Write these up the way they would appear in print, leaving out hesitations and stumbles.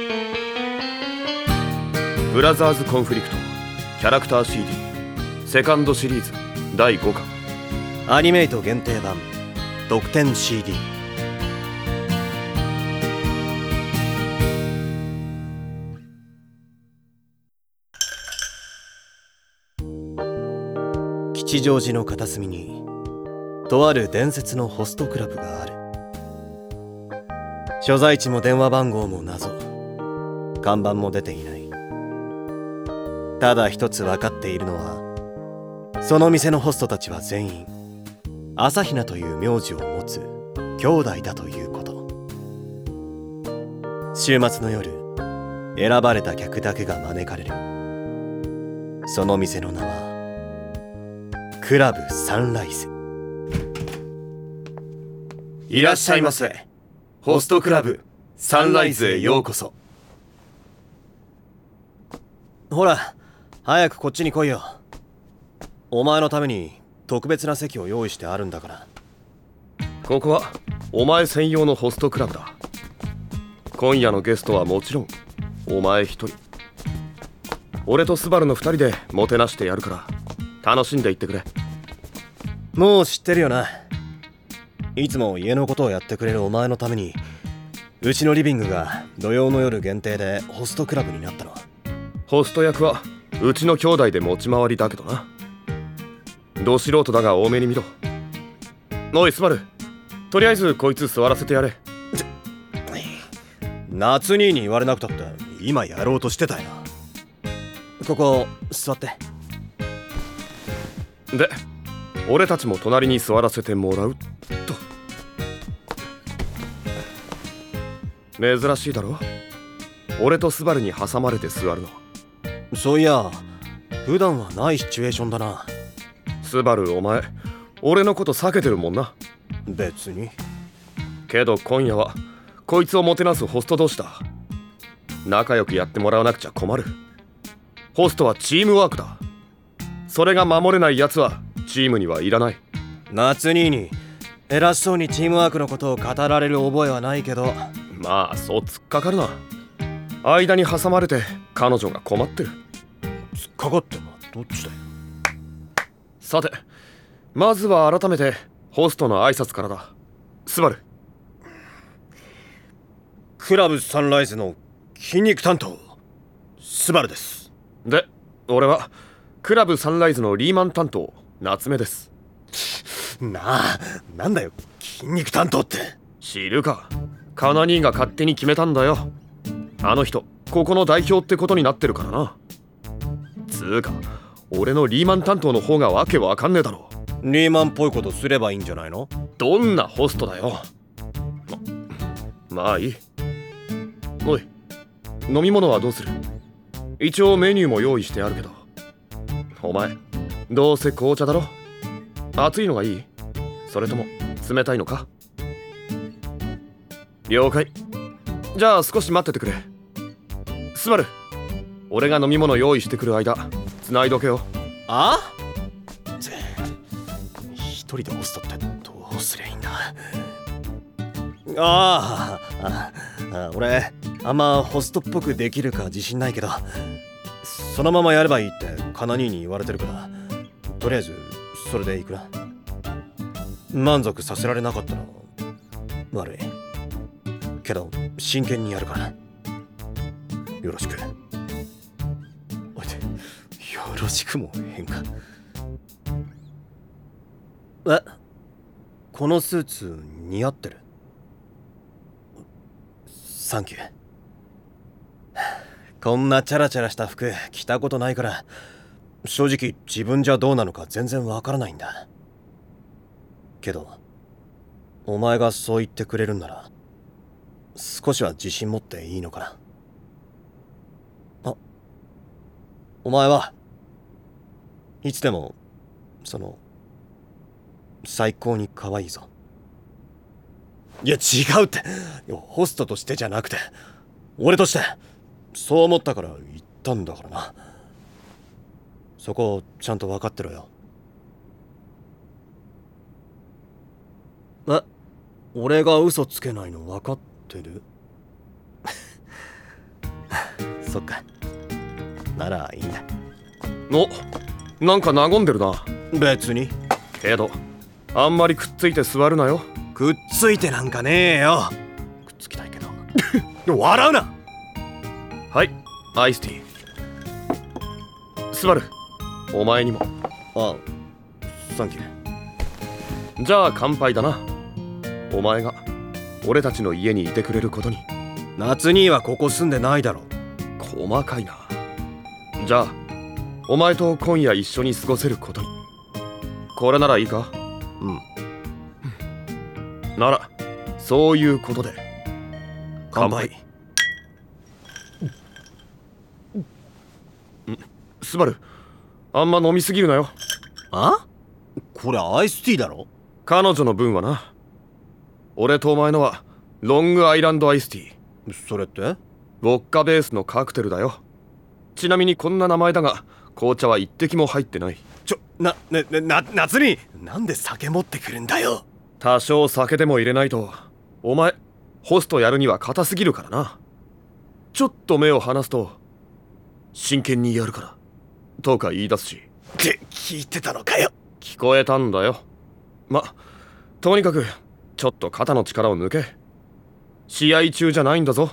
ブラザーズコンフリクトキャラクター CD セカンドシリーズ第5巻アニメイト限定版特典 CD。 吉祥寺の片隅にとある伝説のホストクラブがある。所在地も電話番号も謎、看板も出ていない。ただ一つ分かっているのは、その店のホストたちは全員朝比奈という名字を持つ兄弟だということ。週末の夜、選ばれた客だけが招かれる。その店の名はクラブサンライズ。 いらっしゃいませ。ホストクラブサンライズへようこそ。 ほら、早くこっちに来いよ。お前のために特別な席を用意してあるんだから。 ここはお前専用のホストクラブだ。今夜のゲストはもちろんお前一人。俺とスバルの二人でもてなしてやるから楽しんでいってくれ。 もう知ってるよな。いつも家のことをやってくれるお前のために、うちのリビングが土曜の夜限定でホストクラブになったの。 ホスト役はうちの兄弟で持ち回りだけどな。ど素人だが多めに見ろ。おいスバル、とりあえずこいつ座らせてやれ。 夏兄に言われなくたって今やろうとしてたよ。ここ座って。 で、俺たちも隣に座らせてもらうと。珍しいだろ、俺とスバルに挟まれて座るの。 そういや、普段はないシチュエーションだな。 スバル、お前俺のこと避けてるもんな。 別に。 けど今夜はこいつをもてなすホスト同士だ。仲良くやってもらわなくちゃ困る。ホストはチームワークだ。それが守れないやつはチームにはいらない。 夏兄に偉そうにチームワークのことを語られる覚えはないけど。 まあそう突っかかるな。間に挟まれて彼女が困ってる。 突っかかってんのはどっちだよ。 さて、まずは改めてホストの挨拶からだ。スバル。 クラブサンライズの筋肉担当スバルです。 で、俺はクラブサンライズのリーマン担当夏目です。 なんだよ筋肉担当って。 知るか、カナ兄が勝手に決めたんだよ。あの人ここの代表ってことになってるからな。つーか俺のリーマン担当の方がわけわかんねえだろ。 リーマンっぽいことすればいいんじゃないの。 どんなホストだよ。まあいい。おい、飲み物はどうする？一応メニューも用意してあるけど。お前どうせ紅茶だろ。熱いのがいい？それとも冷たいのか？了解。じゃあ少し待っててくれ。スバル、俺が飲み物用意してくる間繋いどけよ。 あ？一人でホストってどうすりゃいいんだ。俺あんまホストっぽくできるか自信ないけど、そのままやればいいってカナ兄に言われてるから、とりあえずそれでいくな。満足させられなかったら悪いけど真剣にやるからよろしく。おいで、よろしくも変か。このスーツ似合ってる。サンキュー。こんなチャラチャラした服着たことないから、正直自分じゃどうなのか全然わからないんだけど、お前がそう言ってくれるんなら少しは自信持っていいのかな。お前はいつでも最高に可愛いぞ。いや違うって、ホストとしてじゃなくて俺としてそう思ったから言ったんだからな。そこをちゃんと分かってろよ。俺が嘘つけないの分かってる？ そっか。ならいいんだ。 お、なんか和んでるな。 別に。 けどあんまりくっついて座るなよ。 くっついてなんかねえよ。くっつきたいけど。笑うな。 はい、アイスティー。スバル、お前にも。 あ、サンキュー。 じゃあ乾杯だな。お前が俺たちの家にいてくれることに。 夏兄はここ住んでないだろ。 細かいな。じゃあお前と今夜一緒に過ごせることに。これならいいか？ うん。 ならそういうことで乾杯。 スバル、あんま飲みすぎるなよ。 あ？これアイスティーだろ？ 彼女の分はな。俺とお前のはロングアイランドアイスティー。 それって？ ウォッカベースのカクテルだよ。ちなみにこんな名前だが紅茶は一滴も入ってない。 夏になんで酒持ってくるんだよ。 多少酒でも入れないとお前ホストやるには硬すぎるからな。ちょっと目を離すと真剣にやるからとか言い出すし。 って聞いてたのかよ。 聞こえたんだよ。とにかくちょっと肩の力を抜け。試合中じゃないんだぞ。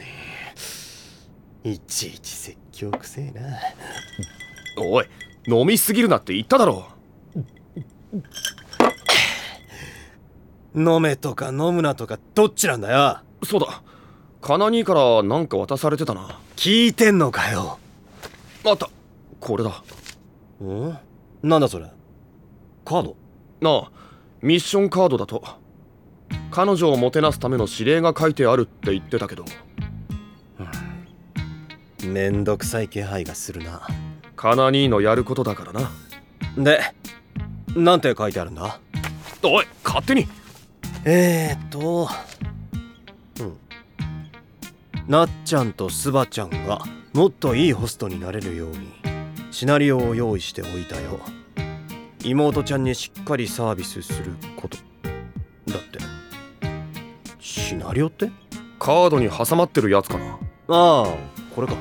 いちいち説教くせえな。 おい、飲みすぎるなって言っただろ。 飲めとか飲むなとかどっちなんだよ。 そうだ、カナ兄からなんか渡されてたな。 聞いてんのかよ。 あった、これだ。 なんだそれ。カード？ なあ、ミッションカードだと。彼女をもてなすための指令が書いてあるって言ってたけど。 めんどくさい気配がするな。 カナ兄のやることだからな。 で、なんて書いてあるんだ？ おい、勝手に。 なっちゃんとスバちゃんがもっといいホストになれるようにシナリオを用意しておいたよ。妹ちゃんにしっかりサービスすることだって。シナリオって？ カードに挟まってるやつかな。 ああ、これか。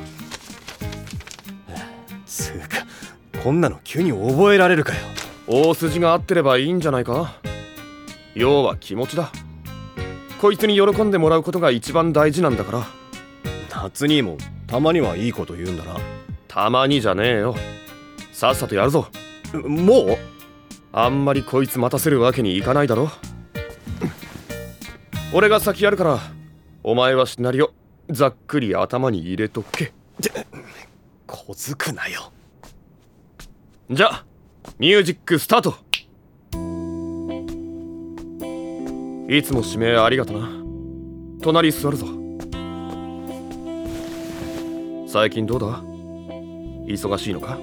つうか、こんなの急に覚えられるかよ。 大筋が合ってればいいんじゃないか。要は気持ちだ。こいつに喜んでもらうことが一番大事なんだから。 夏にもたまにはいいこと言うんだな。 たまにじゃねえよ。さっさとやるぞ。 もう？ あんまりこいつ待たせるわけにいかないだろ。俺が先やるからお前はシナリオざっくり頭に入れとけ。 小づくなよ。 じゃあミュージックスタート。いつも指名ありがとな。隣座るぞ。最近どうだ？忙しいのか？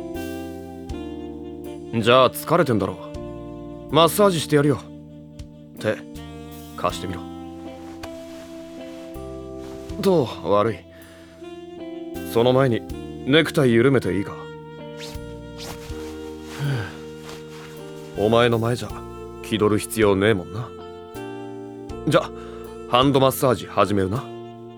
じゃあ疲れてんだろう。マッサージしてやるよ。手貸してみろ。どう？悪い。その前にネクタイ緩めていいか？お前の前じゃ気取る必要ねえもんな。じゃあハンドマッサージ始めるな。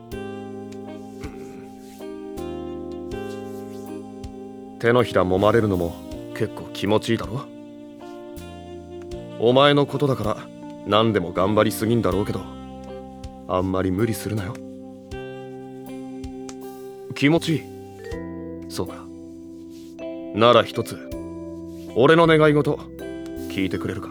手のひら揉まれるのも結構気持ちいいだろ。お前のことだから何でも頑張りすぎんだろうけど、あんまり無理するなよ。気持ちいい？そうか。なら一つ俺の願い事聞いてくれるか？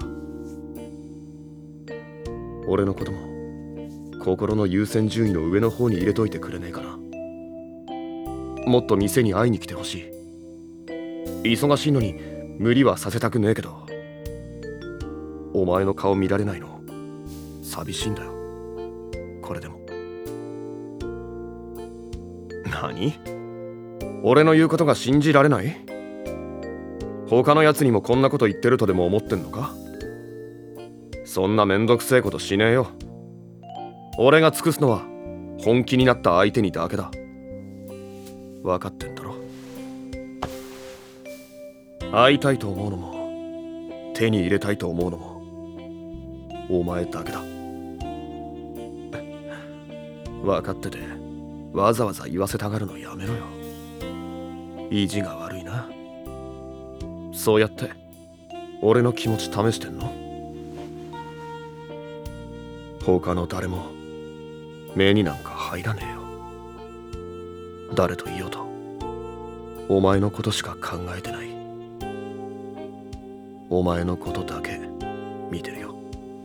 俺のことも心の優先順位の上の方に入れといてくれねえかな。もっと店に会いに来てほしい。忙しいのに無理はさせたくねえけど、お前の顔見られないの寂しいんだよ。これでも。何？俺の言うことが信じられない？他のやつにもこんなこと言ってるとでも思ってんのか？そんなめんどくせえことしねえよ。俺が尽くすのは本気になった相手にだけだ。分かってんだろ？会いたいと思うのも手に入れたいと思うのもお前だけだ。分かっててわざわざ言わせたがるのやめろよ。意地が悪いな。そうやって俺の気持ち試してんの？他の誰も目になんか入らねえよ。誰といようとお前のことしか考えてない。お前のことだけ見てるよ。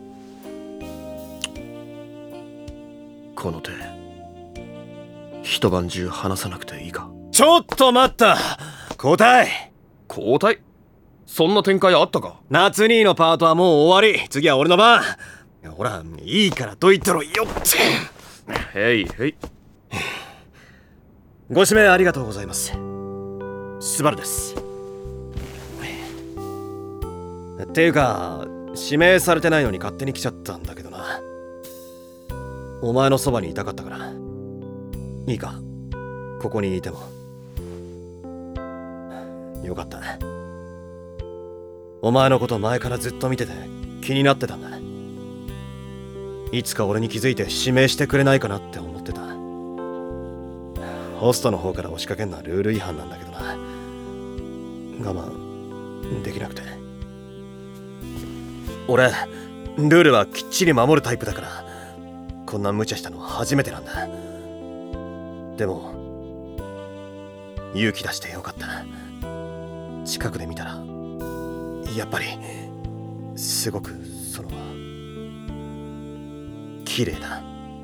この手一晩中離さなくていいか？ ちょっと待った。交代。 交代？そんな展開あったか？ 夏兄のパートはもう終わり。次は俺の番。ほら、いいからどいたろよって。 へいへい。 ご指名ありがとうございます。スバルです。っていうか、指名されてないのに勝手に来ちゃったんだけどな。お前のそばにいたかったから。いいか、ここにいても。よかった。お前のこと前からずっと見てて気になってたんだ。いつか俺に気づいて指名してくれないかなって思ってた。ホストの方から押しかけんのはルール違反なんだけどな。我慢できなくて。俺ルールはきっちり守るタイプだから、こんな無茶したのは初めてなんだ。でも勇気出してよかった。近くで見たらやっぱりすごく綺麗だ。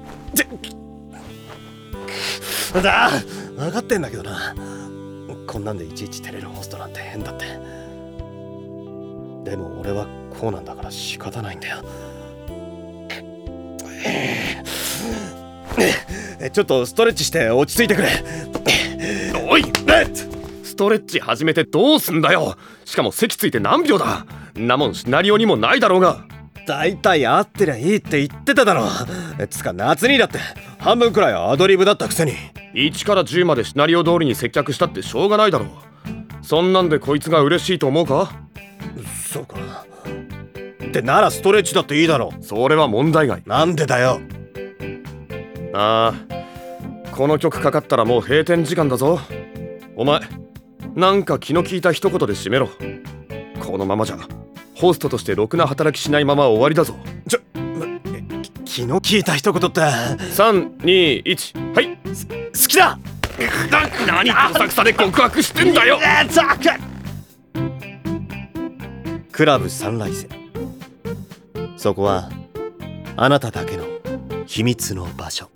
分かってんだけどな。こんなんでいちいち照れるホストなんて変だって。でも俺はこうなんだから仕方ないんだよ。ちょっとストレッチして落ち着いてくれ。 おい、ストレッチ始めてどうすんだよ。しかも席ついて何秒だ。んなもんシナリオにもないだろうが。 だいたい合ってりゃいいって言ってただろ。つか夏にだって半分くらいアドリブだったくせに。 1から10までシナリオ通りに接客したってしょうがないだろう。そんなんでこいつが嬉しいと思うか？ そうかな。ってならストレッチだっていいだろ。 それは問題外。 なんでだよ。 ああ、この曲かかったらもう閉店時間だぞ。お前なんか気の利いた一言で締めろ。このままじゃホストとしてろくな働きしないまま終わりだぞ。 気の利いた一言って。 3、2、1、はい。 好きだ。 何こさくさで告白してんだよ。 クラブサンライズ。そこはあなただけの秘密の場所。